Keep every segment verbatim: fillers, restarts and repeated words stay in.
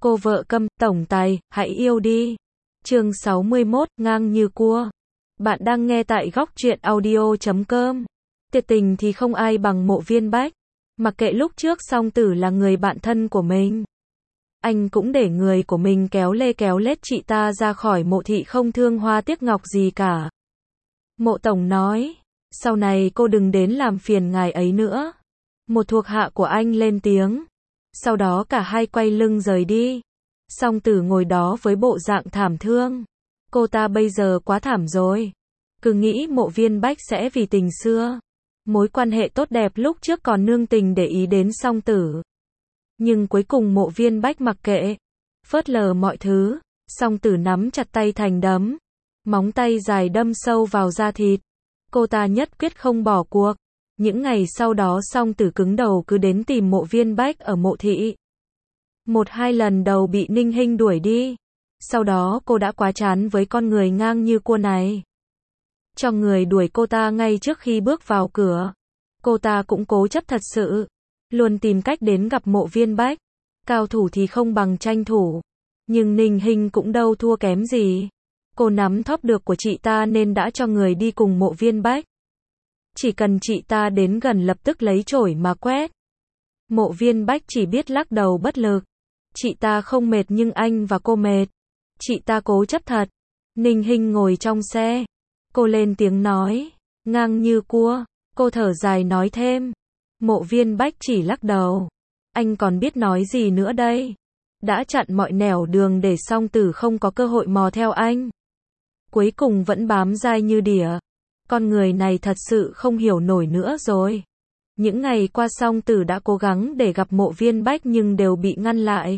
Cô vợ câm, tổng tài, hãy yêu đi. Chương sáu mươi mốt, ngang như cua. Bạn đang nghe tại góc truyện audio chấm com. Tuyệt tình thì không ai bằng Mộ Viên Bách. Mặc kệ lúc trước Song Tử là người bạn thân của mình, anh cũng để người của mình kéo lê kéo lết chị ta ra khỏi mộ thị không thương hoa tiếc ngọc gì cả. Mộ tổng nói, sau này cô đừng đến làm phiền ngài ấy nữa. Một thuộc hạ của anh lên tiếng. Sau đó cả hai quay lưng rời đi. Song Tử ngồi đó với bộ dạng thảm thương. Cô ta bây giờ quá thảm rồi. Cứ nghĩ Mộ Viên Bách sẽ vì tình xưa, mối quan hệ tốt đẹp lúc trước còn nương tình để ý đến Song Tử. Nhưng cuối cùng Mộ Viên Bách mặc kệ, phớt lờ mọi thứ. Song Tử nắm chặt tay thành đấm, móng tay dài đâm sâu vào da thịt. Cô ta nhất quyết không bỏ cuộc. Những ngày sau đó Song Tử cứng đầu cứ đến tìm Mộ Viên Bách ở mộ thị. Một hai lần đầu bị Ninh Hinh đuổi đi. Sau đó cô đã quá chán với con người ngang như cua này. Cho người đuổi cô ta ngay trước khi bước vào cửa. Cô ta cũng cố chấp thật sự, luôn tìm cách đến gặp Mộ Viên Bách. Cao thủ thì không bằng tranh thủ, nhưng Ninh Hinh cũng đâu thua kém gì. Cô nắm thóp được của chị ta nên đã cho người đi cùng Mộ Viên Bách. Chỉ cần chị ta đến gần lập tức lấy chổi mà quét. Mộ Viên Bách chỉ biết lắc đầu bất lực. Chị ta không mệt nhưng anh và cô mệt. Chị ta cố chấp thật. Ninh Hinh ngồi trong xe. Cô lên tiếng nói, ngang như cua. Cô thở dài nói thêm. Mộ Viên Bách chỉ lắc đầu. Anh còn biết nói gì nữa đây? Đã chặn mọi nẻo đường để Song Tử không có cơ hội mò theo anh. Cuối cùng vẫn bám dai như đỉa. Con người này thật sự không hiểu nổi nữa rồi. Những ngày qua Song Tử đã cố gắng để gặp Mộ Viên Bách nhưng đều bị ngăn lại.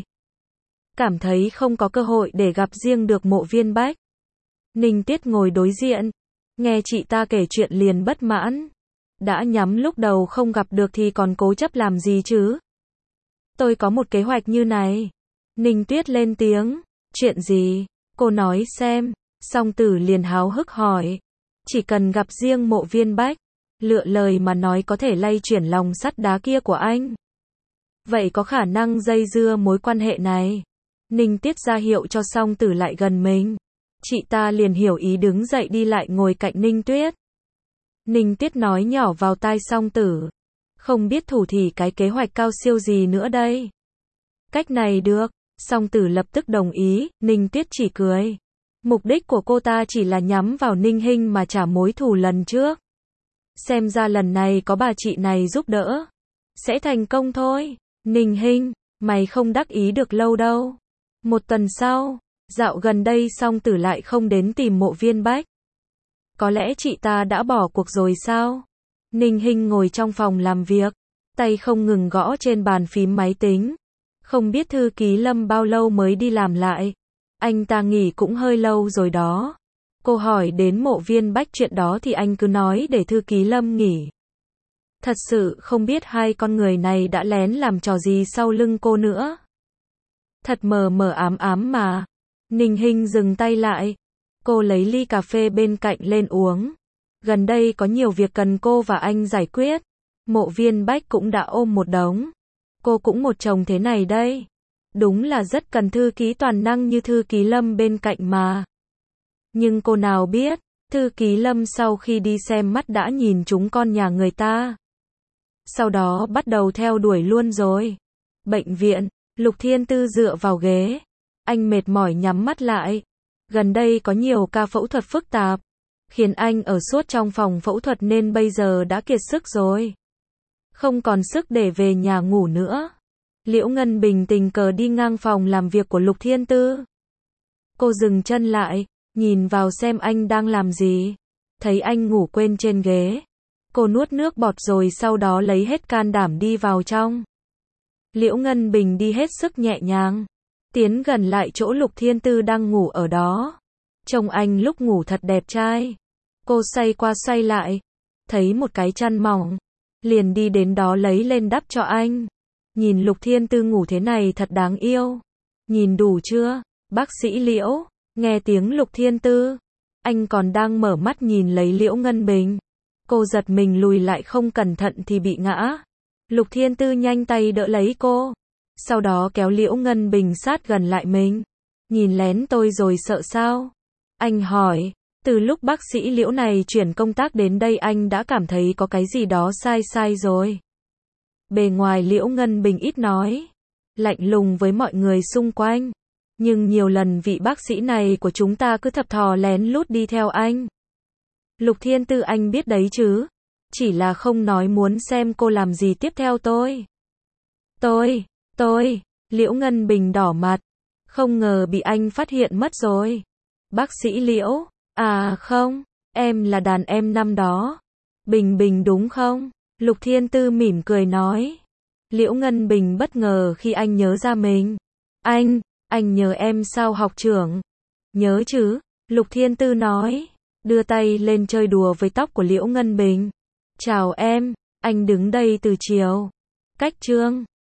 Cảm thấy không có cơ hội để gặp riêng được Mộ Viên Bách. Ninh Tiết ngồi đối diện, nghe chị ta kể chuyện liền bất mãn. Đã nhắm lúc đầu không gặp được thì còn cố chấp làm gì chứ? Tôi có một kế hoạch như này. Ninh Tuyết lên tiếng. Chuyện gì? Cô nói xem. Song Tử liền háo hức hỏi. Chỉ cần gặp riêng Mộ Viên Bách, lựa lời mà nói có thể lay chuyển lòng sắt đá kia của anh. Vậy có khả năng dây dưa mối quan hệ này. Ninh Tiết ra hiệu cho Song Tử lại gần mình. Chị ta liền hiểu ý đứng dậy đi lại ngồi cạnh Ninh Tuyết. Ninh Tiết nói nhỏ vào tai Song Tử. Không biết thủ thì cái kế hoạch cao siêu gì nữa đây. Cách này được. Song Tử lập tức đồng ý. Ninh Tiết chỉ cười. Mục đích của cô ta chỉ là nhắm vào Ninh Hinh mà trả mối thù lần trước. Xem ra lần này có bà chị này giúp đỡ, sẽ thành công thôi. Ninh Hinh, mày không đắc ý được lâu đâu. Một tuần sau, dạo gần đây Song Tử lại không đến tìm Mộ Viên Bách. Có lẽ chị ta đã bỏ cuộc rồi sao? Ninh Hinh ngồi trong phòng làm việc, tay không ngừng gõ trên bàn phím máy tính. Không biết thư ký Lâm bao lâu mới đi làm lại. Anh ta nghỉ cũng hơi lâu rồi đó. Cô hỏi đến Mộ Viên Bách chuyện đó thì anh cứ nói để thư ký Lâm nghỉ. Thật sự không biết hai con người này đã lén làm trò gì sau lưng cô nữa. Thật mờ mờ ám ám mà. Ninh Hinh dừng tay lại. Cô lấy ly cà phê bên cạnh lên uống. Gần đây có nhiều việc cần cô và anh giải quyết. Mộ Viên Bách cũng đã ôm một đống. Cô cũng một chồng thế này đây. Đúng là rất cần thư ký toàn năng như thư ký Lâm bên cạnh mà. Nhưng cô nào biết, thư ký Lâm sau khi đi xem mắt đã nhìn trúng con nhà người ta. Sau đó bắt đầu theo đuổi luôn rồi. Bệnh viện, Lục Thiên Tư dựa vào ghế. Anh mệt mỏi nhắm mắt lại. Gần đây có nhiều ca phẫu thuật phức tạp, khiến anh ở suốt trong phòng phẫu thuật nên bây giờ đã kiệt sức rồi. Không còn sức để về nhà ngủ nữa. Liễu Ngân Bình tình cờ đi ngang phòng làm việc của Lục Thiên Tư. Cô dừng chân lại, nhìn vào xem anh đang làm gì. Thấy anh ngủ quên trên ghế. Cô nuốt nước bọt rồi sau đó lấy hết can đảm đi vào trong. Liễu Ngân Bình đi hết sức nhẹ nhàng, tiến gần lại chỗ Lục Thiên Tư đang ngủ ở đó. Trông anh lúc ngủ thật đẹp trai. Cô xoay qua xoay lại, thấy một cái chăn mỏng, liền đi đến đó lấy lên đắp cho anh. Nhìn Lục Thiên Tư ngủ thế này thật đáng yêu. Nhìn đủ chưa, bác sĩ Liễu? Nghe tiếng Lục Thiên Tư, anh còn đang mở mắt nhìn lấy Liễu Ngân Bình. Cô giật mình lùi lại không cẩn thận thì bị ngã. Lục Thiên Tư nhanh tay đỡ lấy cô. sau đó kéo Liễu Ngân Bình sát gần lại mình. Nhìn lén tôi rồi sợ sao? Anh hỏi. Từ lúc bác sĩ Liễu này chuyển công tác đến đây anh đã cảm thấy có cái gì đó sai sai rồi. Bề ngoài Liễu Ngân Bình ít nói, lạnh lùng với mọi người xung quanh. Nhưng nhiều lần vị bác sĩ này của chúng ta cứ thập thò lén lút đi theo anh. Lục Thiên Tư anh biết đấy chứ. Chỉ là không nói muốn xem cô làm gì tiếp theo tôi. Tôi, tôi, Liễu Ngân Bình đỏ mặt. Không ngờ bị anh phát hiện mất rồi. Bác sĩ Liễu, à không, em là đàn em năm đó. Bình Bình đúng không? Lục Thiên Tư mỉm cười nói. Liễu Ngân Bình bất ngờ khi anh nhớ ra mình. Anh, anh nhớ em sao học trưởng? Nhớ chứ, Lục Thiên Tư nói, đưa tay lên chơi đùa với tóc của Liễu Ngân Bình. Chào em, anh đứng đây từ chiều. Cách Trương.